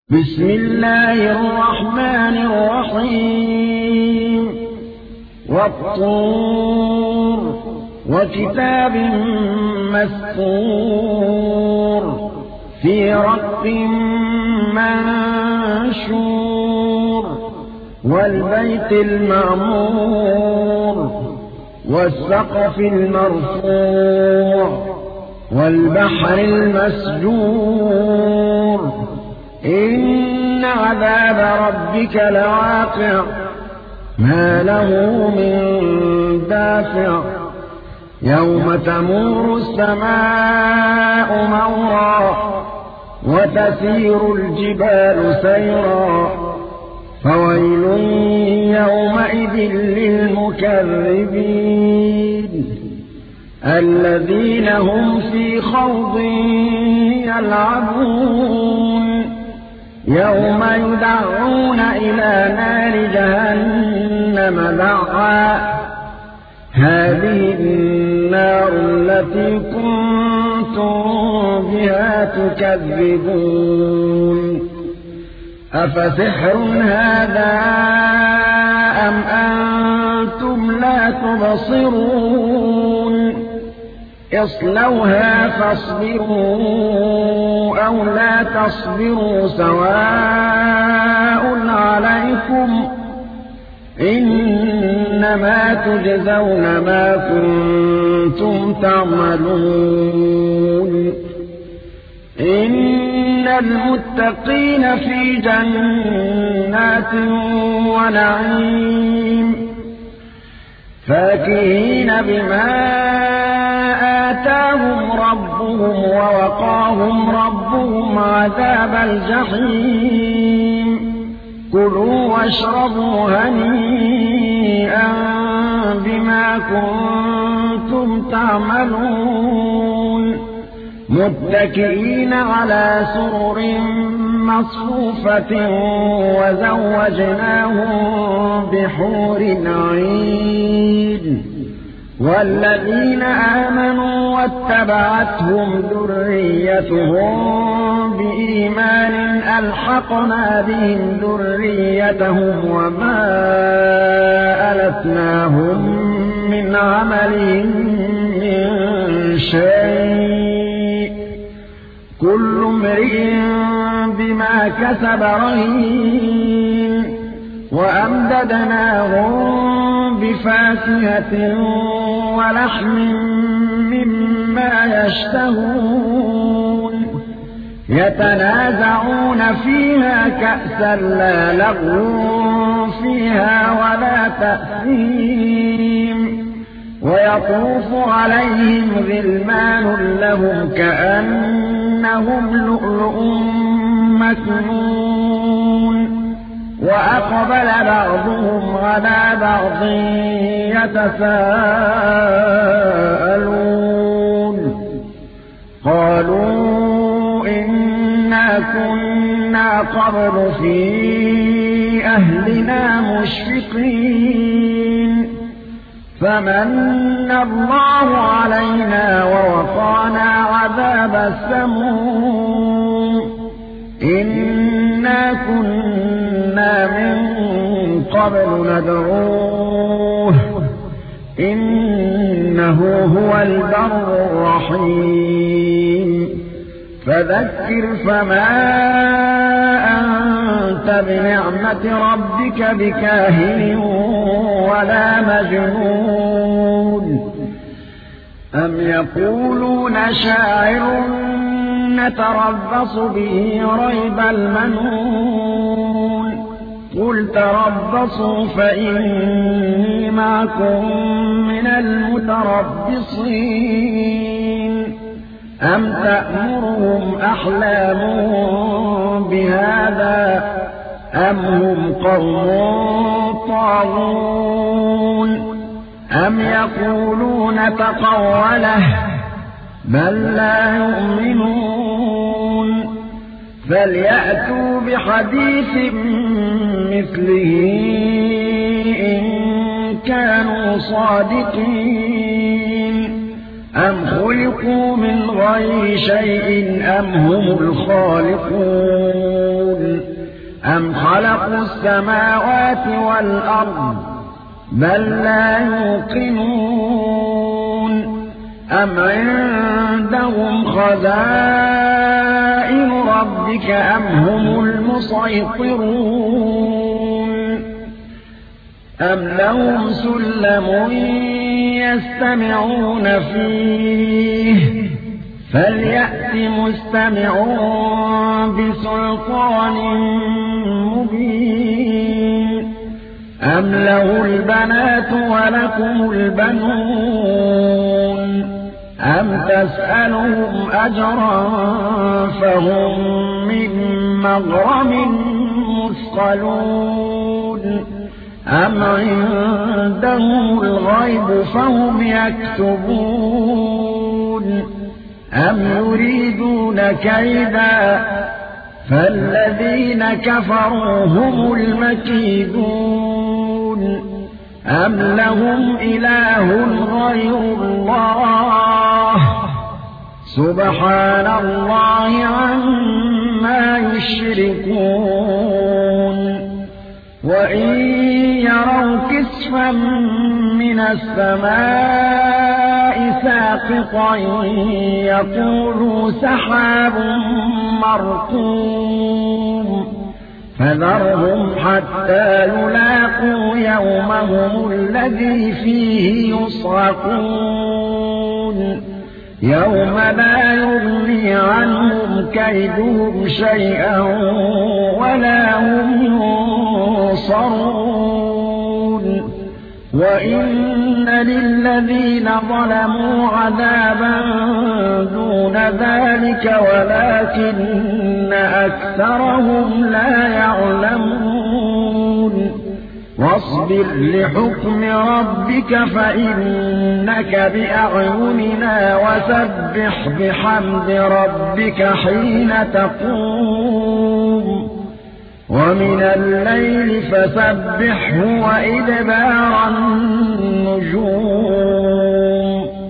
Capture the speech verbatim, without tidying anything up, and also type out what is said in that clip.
بسم الله الرحمن الرحيم والطور وكتاب مسطور في رق منشور والبيت المعمور والسقف المرفوع والبحر المسجور إن عذاب ربك لواقع ما له من دافع يوم تمور السماء مورا وتسير الجبال سيرا فويل يومئذ للمكذبين الذين هم في خوض يلعبون يوم يدعون إلى نار جهنم دعا هذه النار التي كنتم بها تكذبون أفسحر هذا أم أنتم لا تبصرون اصلوها فاصبروا أو لا تصبروا سواء عليكم إنما تجزون ما كنتم تعملون إن المتقين في جنات ونعيم فاكهين بما آتاهم ربهم ووقاهم ربهم عذاب الجحيم كلوا واشربوا هنيئا بما كنتم تعملون متكئين على سرر مصفوفة وزوجناهم بحور عين والذين آمنوا واتبعتهم ذريتهم بإيمان ألحقنا بهم ذريتهم وما ألتناهم من عملهم من شيء كل امرئ بما كسب رهين وأمددناهم بفاكهة ولحم مما يشتهون يتنازعون فيها كأسا لا لغو فيها ولا تأثيم ويطوف عليهم غلمان لهم كأنهم لؤلؤ مكنون وأقبل بعضهم على بعض يتساءلون قالوا إنا كنا قبل في أهلنا مشفقين فمن الله علينا ووقانا عذاب السموم إنا كنا من قبل ندعوه إنه هو البر الرحيم فذكر فما أنت بنعمة ربك بكاهن ولا مجنون أم يقولون شاعر نتربص به ريب المنون قل تربصوا فإني معكم من المتربصين أم تأمرهم أحلامهم بهذا أم هم قوم طاغون أم يقولون تقوله بل لا يؤمنون فليأتوا بحديث مثله إن كانوا صادقين أم خلقوا من غير شيء أم هم الخالقون أم خلقوا السماوات والأرض بل لا يوقنون أم عندهم خزائن ربك أم هم المسيطرون أم لهم سلم يستمعون فيه فليأت مستمعون بسلطان مبين أم له البنات ولكم البنون أم تسألهم أجرا فهم من مغرم مثقلون أم عندهم الغيب فهم يكتبون أم يريدون كيدا فالذين كفروا هم المكيدون أم لهم إله غير الله سبحان الله عما يشركون وإن يروا كسفا من السماء ساقطا يقولوا سحاب مركوم فذرهم حتى يلاقوا يومهم الذي فيه يصعقون يوم لا يغني عنهم كيدهم شيئا ولا هم ينصرون وإن للذين ظلموا عذابا دون ذلك ولكن أكثرهم لا يعلمون واصبر لحكم ربك فإنك بأعيننا وسبح بحمد ربك حين تقوم ومن الليل فسبحه وإدبار النجوم